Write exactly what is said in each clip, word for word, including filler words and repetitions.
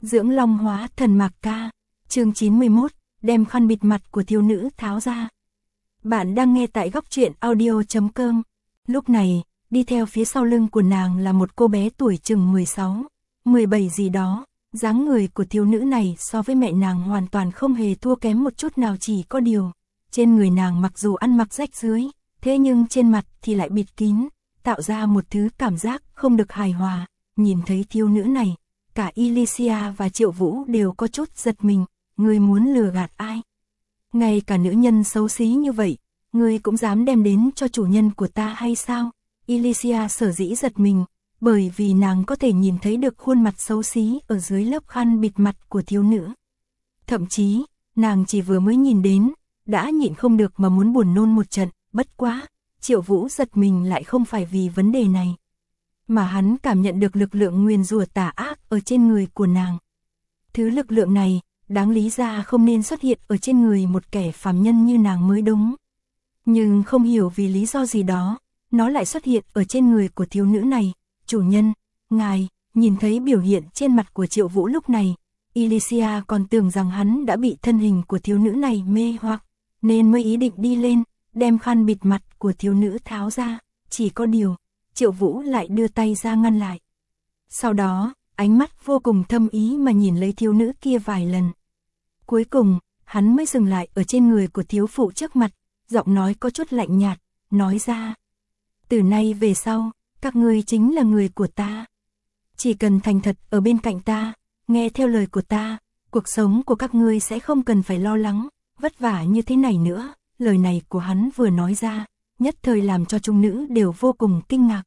Dưỡng long hóa thần Mạc Ca, chương chín mươi mốt, đem khăn bịt mặt của thiếu nữ tháo ra. Bạn đang nghe tại góc truyện audio chấm com. Lúc này, đi theo phía sau lưng của nàng là một cô bé tuổi chừng mười sáu, mười bảy gì đó. Dáng người của thiếu nữ này so với mẹ nàng hoàn toàn không hề thua kém một chút nào, chỉ có điều. Trên người nàng mặc dù ăn mặc rách rưới, thế nhưng trên mặt thì lại bịt kín, tạo ra một thứ cảm giác không được hài hòa. Nhìn thấy thiếu nữ này, cả Elysia và Triệu Vũ đều có chút giật mình. Ngươi muốn lừa gạt ai? Ngay cả nữ nhân xấu xí như vậy, ngươi cũng dám đem đến cho chủ nhân của ta hay sao? Elysia sở dĩ giật mình, bởi vì nàng có thể nhìn thấy được khuôn mặt xấu xí ở dưới lớp khăn bịt mặt của thiếu nữ. Thậm chí, nàng chỉ vừa mới nhìn đến, đã nhịn không được mà muốn buồn nôn một trận. Bất quá, Triệu Vũ giật mình lại không phải vì vấn đề này, mà hắn cảm nhận được lực lượng nguyền rủa tà ác ở trên người của nàng. Thứ lực lượng này, đáng lý ra không nên xuất hiện ở trên người một kẻ phàm nhân như nàng mới đúng. Nhưng không hiểu vì lý do gì đó, nó lại xuất hiện ở trên người của thiếu nữ này. Chủ nhân, ngài, nhìn thấy biểu hiện trên mặt của Triệu Vũ lúc này, Elysia còn tưởng rằng hắn đã bị thân hình của thiếu nữ này mê hoặc, nên mới ý định đi lên, đem khăn bịt mặt của thiếu nữ tháo ra. Chỉ có điều, Triệu Vũ lại đưa tay ra ngăn lại. Sau đó, ánh mắt vô cùng thâm ý mà nhìn lấy thiếu nữ kia vài lần. Cuối cùng, hắn mới dừng lại ở trên người của thiếu phụ trước mặt, giọng nói có chút lạnh nhạt, nói ra. Từ nay về sau, các ngươi chính là người của ta. Chỉ cần thành thật ở bên cạnh ta, nghe theo lời của ta, cuộc sống của các ngươi sẽ không cần phải lo lắng, vất vả như thế này nữa. Lời này của hắn vừa nói ra, nhất thời làm cho chúng nữ đều vô cùng kinh ngạc.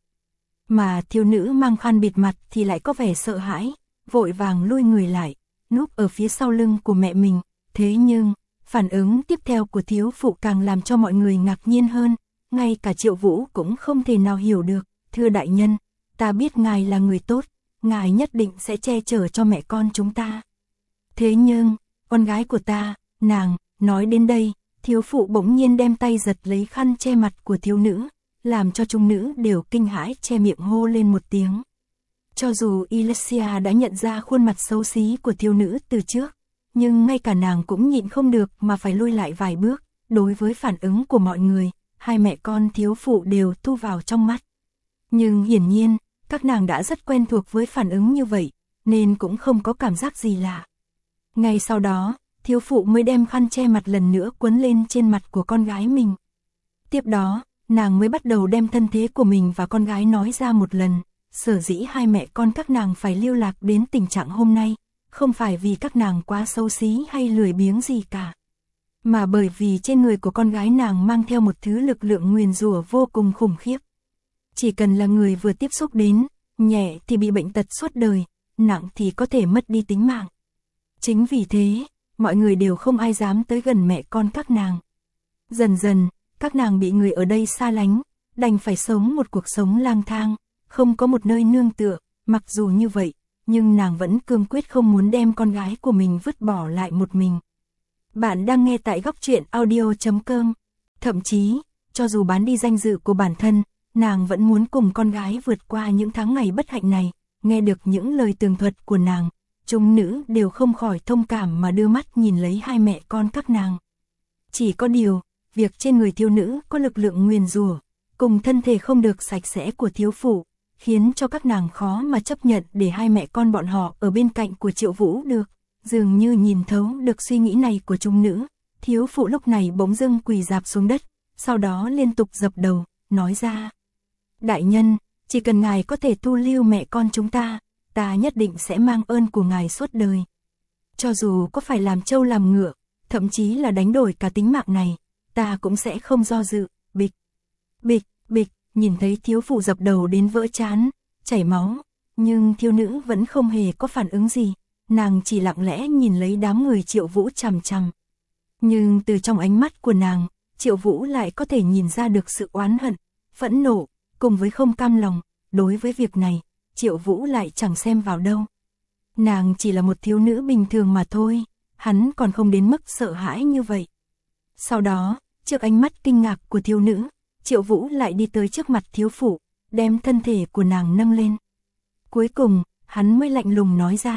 Mà thiếu nữ mang khăn bịt mặt thì lại có vẻ sợ hãi, vội vàng lui người lại, núp ở phía sau lưng của mẹ mình. Thế nhưng, phản ứng tiếp theo của thiếu phụ càng làm cho mọi người ngạc nhiên hơn, ngay cả Triệu Vũ cũng không thể nào hiểu được. Thưa đại nhân, ta biết ngài là người tốt, ngài nhất định sẽ che chở cho mẹ con chúng ta. Thế nhưng, con gái của ta, nàng, nói đến đây, thiếu phụ bỗng nhiên đem tay giật lấy khăn che mặt của thiếu nữ, làm cho chúng nữ đều kinh hãi che miệng hô lên một tiếng. Cho dù Elysia đã nhận ra khuôn mặt xấu xí của thiếu nữ từ trước, nhưng ngay cả nàng cũng nhịn không được mà phải lui lại vài bước. Đối với phản ứng của mọi người, hai mẹ con thiếu phụ đều thu vào trong mắt. Nhưng hiển nhiên, các nàng đã rất quen thuộc với phản ứng như vậy, nên cũng không có cảm giác gì lạ. Ngay sau đó, thiếu phụ mới đem khăn che mặt lần nữa quấn lên trên mặt của con gái mình. Tiếp đó, nàng mới bắt đầu đem thân thế của mình và con gái nói ra một lần. Sở dĩ hai mẹ con các nàng phải lưu lạc đến tình trạng hôm nay, không phải vì các nàng quá xấu xí hay lười biếng gì cả, mà bởi vì trên người của con gái nàng mang theo một thứ lực lượng nguyền rủa vô cùng khủng khiếp. Chỉ cần là người vừa tiếp xúc đến, nhẹ thì bị bệnh tật suốt đời, nặng thì có thể mất đi tính mạng. Chính vì thế, mọi người đều không ai dám tới gần mẹ con các nàng. Dần dần, các nàng bị người ở đây xa lánh, đành phải sống một cuộc sống lang thang, không có một nơi nương tựa. Mặc dù như vậy, nhưng nàng vẫn cương quyết không muốn đem con gái của mình vứt bỏ lại một mình. Bạn đang nghe tại góc truyện audio chấm com. Thậm chí, cho dù bán đi danh dự của bản thân, nàng vẫn muốn cùng con gái vượt qua những tháng ngày bất hạnh này. Nghe được những lời tường thuật của nàng, chúng nữ đều không khỏi thông cảm mà đưa mắt nhìn lấy hai mẹ con các nàng. Chỉ có điều, việc trên người thiếu nữ có lực lượng nguyền rủa, cùng thân thể không được sạch sẽ của thiếu phụ, khiến cho các nàng khó mà chấp nhận để hai mẹ con bọn họ ở bên cạnh của Triệu Vũ được. Dường như nhìn thấu được suy nghĩ này của chúng nữ, thiếu phụ lúc này bỗng dưng quỳ rạp xuống đất, sau đó liên tục dập đầu, nói ra. Đại nhân, chỉ cần ngài có thể thu lưu mẹ con chúng ta, ta nhất định sẽ mang ơn của ngài suốt đời. Cho dù có phải làm trâu làm ngựa, thậm chí là đánh đổi cả tính mạng này, ta cũng sẽ không do dự. Bịch, bịch, bịch, nhìn thấy thiếu phụ dập đầu đến vỡ trán, chảy máu, nhưng thiếu nữ vẫn không hề có phản ứng gì. Nàng chỉ lặng lẽ nhìn lấy đám người Triệu Vũ chằm chằm. Nhưng từ trong ánh mắt của nàng, Triệu Vũ lại có thể nhìn ra được sự oán hận, phẫn nộ, cùng với không cam lòng. Đối với việc này, Triệu Vũ lại chẳng xem vào đâu. Nàng chỉ là một thiếu nữ bình thường mà thôi, hắn còn không đến mức sợ hãi như vậy. Sau đó, trước ánh mắt kinh ngạc của thiếu nữ, Triệu Vũ lại đi tới trước mặt thiếu phụ, đem thân thể của nàng nâng lên. Cuối cùng, hắn mới lạnh lùng nói ra.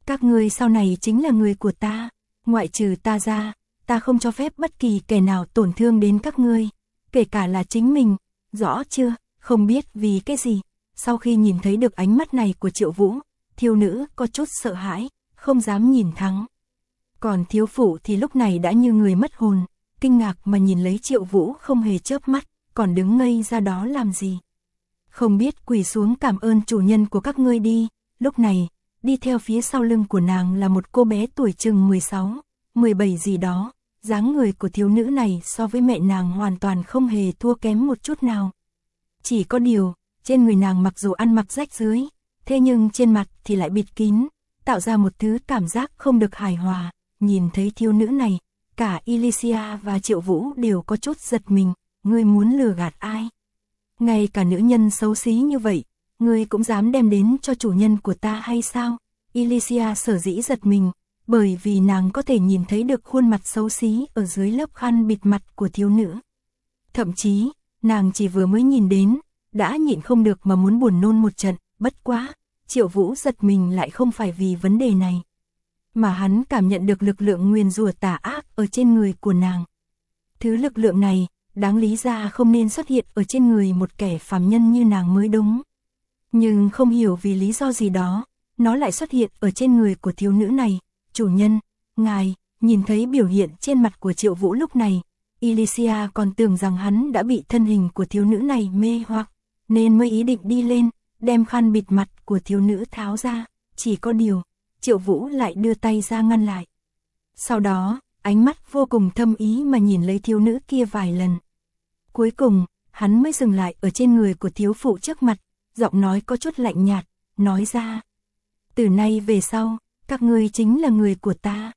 Các ngươi sau này chính là người của ta, ngoại trừ ta ra, ta không cho phép bất kỳ kẻ nào tổn thương đến các ngươi, kể cả là chính mình, rõ chưa? Không biết vì cái gì, sau khi nhìn thấy được ánh mắt này của Triệu Vũ, thiếu nữ có chút sợ hãi, không dám nhìn thẳng. Còn thiếu phụ thì lúc này đã như người mất hồn, kinh ngạc mà nhìn lấy Triệu Vũ không hề chớp mắt, còn đứng ngây ra đó làm gì. Không biết quỳ xuống cảm ơn chủ nhân của các ngươi đi. Lúc này, đi theo phía sau lưng của nàng là một cô bé tuổi chừng mười sáu, mười bảy gì đó, dáng người của thiếu nữ này so với mẹ nàng hoàn toàn không hề thua kém một chút nào. Chỉ có điều, trên người nàng mặc dù ăn mặc rách rưới, thế nhưng trên mặt thì lại bịt kín, tạo ra một thứ cảm giác không được hài hòa. Nhìn thấy thiếu nữ này, cả Elysia và Triệu Vũ đều có chút giật mình, ngươi muốn lừa gạt ai? Ngay cả nữ nhân xấu xí như vậy, ngươi cũng dám đem đến cho chủ nhân của ta hay sao? Elysia sở dĩ giật mình, bởi vì nàng có thể nhìn thấy được khuôn mặt xấu xí ở dưới lớp khăn bịt mặt của thiếu nữ. Thậm chí, nàng chỉ vừa mới nhìn đến, đã nhịn không được mà muốn buồn nôn một trận, bất quá, Triệu Vũ giật mình lại không phải vì vấn đề này. Mà hắn cảm nhận được lực lượng nguyền rủa tà ác ở trên người của nàng. Thứ lực lượng này, đáng lý ra không nên xuất hiện ở trên người một kẻ phàm nhân như nàng mới đúng. Nhưng không hiểu vì lý do gì đó, nó lại xuất hiện ở trên người của thiếu nữ này. Chủ nhân, ngài, nhìn thấy biểu hiện trên mặt của Triệu Vũ lúc này, Elysia còn tưởng rằng hắn đã bị thân hình của thiếu nữ này mê hoặc, nên mới ý định đi lên, đem khăn bịt mặt của thiếu nữ tháo ra. Chỉ có điều, Triệu Vũ lại đưa tay ra ngăn lại. Sau đó, ánh mắt vô cùng thâm ý mà nhìn lấy thiếu nữ kia vài lần. Cuối cùng, hắn mới dừng lại ở trên người của thiếu phụ trước mặt, giọng nói có chút lạnh nhạt, nói ra. Từ nay về sau, các ngươi chính là người của ta.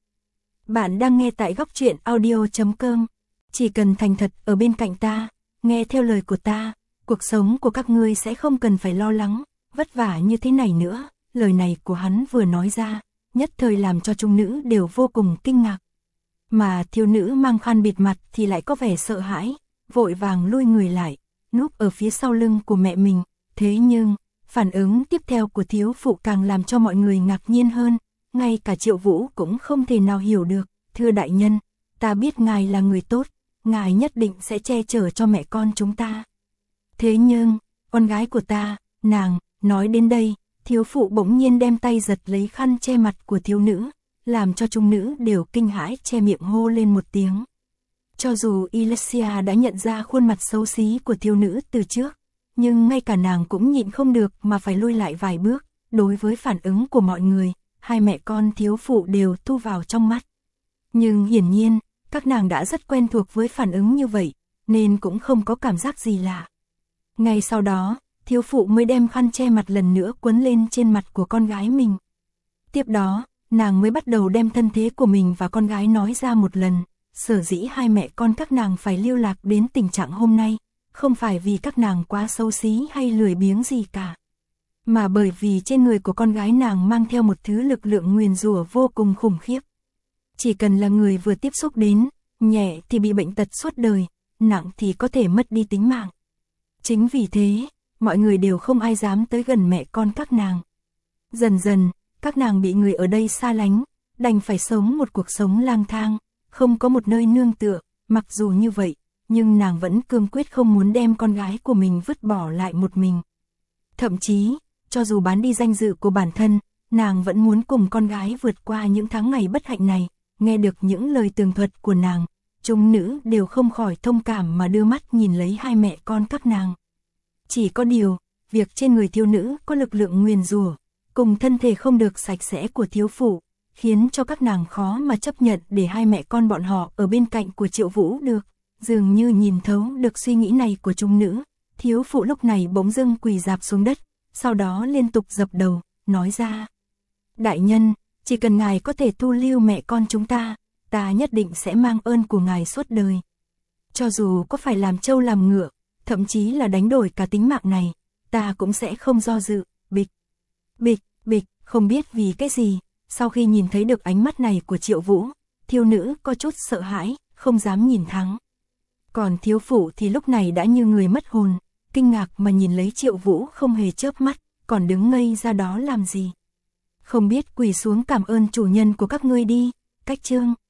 Bạn đang nghe tại góc truyện audio chấm com. Chỉ cần thành thật ở bên cạnh ta, nghe theo lời của ta, cuộc sống của các ngươi sẽ không cần phải lo lắng, vất vả như thế này nữa. Lời này của hắn vừa nói ra, nhất thời làm cho chúng nữ đều vô cùng kinh ngạc. Mà thiếu nữ mang khăn bịt mặt thì lại có vẻ sợ hãi, vội vàng lui người lại, núp ở phía sau lưng của mẹ mình. Thế nhưng, phản ứng tiếp theo của thiếu phụ càng làm cho mọi người ngạc nhiên hơn, ngay cả Triệu Vũ cũng không thể nào hiểu được. Thưa đại nhân, ta biết ngài là người tốt, ngài nhất định sẽ che chở cho mẹ con chúng ta. Thế nhưng, con gái của ta, nàng, nói đến đây, thiếu phụ bỗng nhiên đem tay giật lấy khăn che mặt của thiếu nữ, làm cho chúng nữ đều kinh hãi che miệng hô lên một tiếng. Cho dù Elysia đã nhận ra khuôn mặt xấu xí của thiếu nữ từ trước, nhưng ngay cả nàng cũng nhịn không được mà phải lui lại vài bước. Đối với phản ứng của mọi người, hai mẹ con thiếu phụ đều thu vào trong mắt. Nhưng hiển nhiên, các nàng đã rất quen thuộc với phản ứng như vậy, nên cũng không có cảm giác gì lạ. Ngay sau đó, thiếu phụ mới đem khăn che mặt lần nữa quấn lên trên mặt của con gái mình. Tiếp đó, nàng mới bắt đầu đem thân thế của mình và con gái nói ra một lần. Sở dĩ hai mẹ con các nàng phải lưu lạc đến tình trạng hôm nay, không phải vì các nàng quá xấu xí hay lười biếng gì cả, mà bởi vì trên người của con gái nàng mang theo một thứ lực lượng nguyền rủa vô cùng khủng khiếp. Chỉ cần là người vừa tiếp xúc đến, nhẹ thì bị bệnh tật suốt đời, nặng thì có thể mất đi tính mạng. Chính vì thế, mọi người đều không ai dám tới gần mẹ con các nàng. Dần dần, các nàng bị người ở đây xa lánh, đành phải sống một cuộc sống lang thang, không có một nơi nương tựa. Mặc dù như vậy, nhưng nàng vẫn cương quyết không muốn đem con gái của mình vứt bỏ lại một mình. Thậm chí, cho dù bán đi danh dự của bản thân, nàng vẫn muốn cùng con gái vượt qua những tháng ngày bất hạnh này. Nghe được những lời tường thuật của nàng, chúng nữ đều không khỏi thông cảm mà đưa mắt nhìn lấy hai mẹ con các nàng. Chỉ có điều, việc trên người thiếu nữ có lực lượng nguyền rủa, cùng thân thể không được sạch sẽ của thiếu phụ, khiến cho các nàng khó mà chấp nhận để hai mẹ con bọn họ ở bên cạnh của Triệu Vũ được. Dường như nhìn thấu được suy nghĩ này của chúng nữ, thiếu phụ lúc này bỗng dưng quỳ rạp xuống đất, sau đó liên tục dập đầu, nói ra. Đại nhân, chỉ cần ngài có thể thu lưu mẹ con chúng ta, ta nhất định sẽ mang ơn của ngài suốt đời. Cho dù có phải làm trâu làm ngựa, thậm chí là đánh đổi cả tính mạng này, ta cũng sẽ không do dự. Bịch, bịch, bịch, không biết vì cái gì, sau khi nhìn thấy được ánh mắt này của Triệu Vũ, thiếu nữ có chút sợ hãi, không dám nhìn thẳng. Còn thiếu phụ thì lúc này đã như người mất hồn, kinh ngạc mà nhìn lấy Triệu Vũ không hề chớp mắt, còn đứng ngây ra đó làm gì. không biết quỳ xuống cảm ơn chủ nhân của các ngươi đi. Cách chương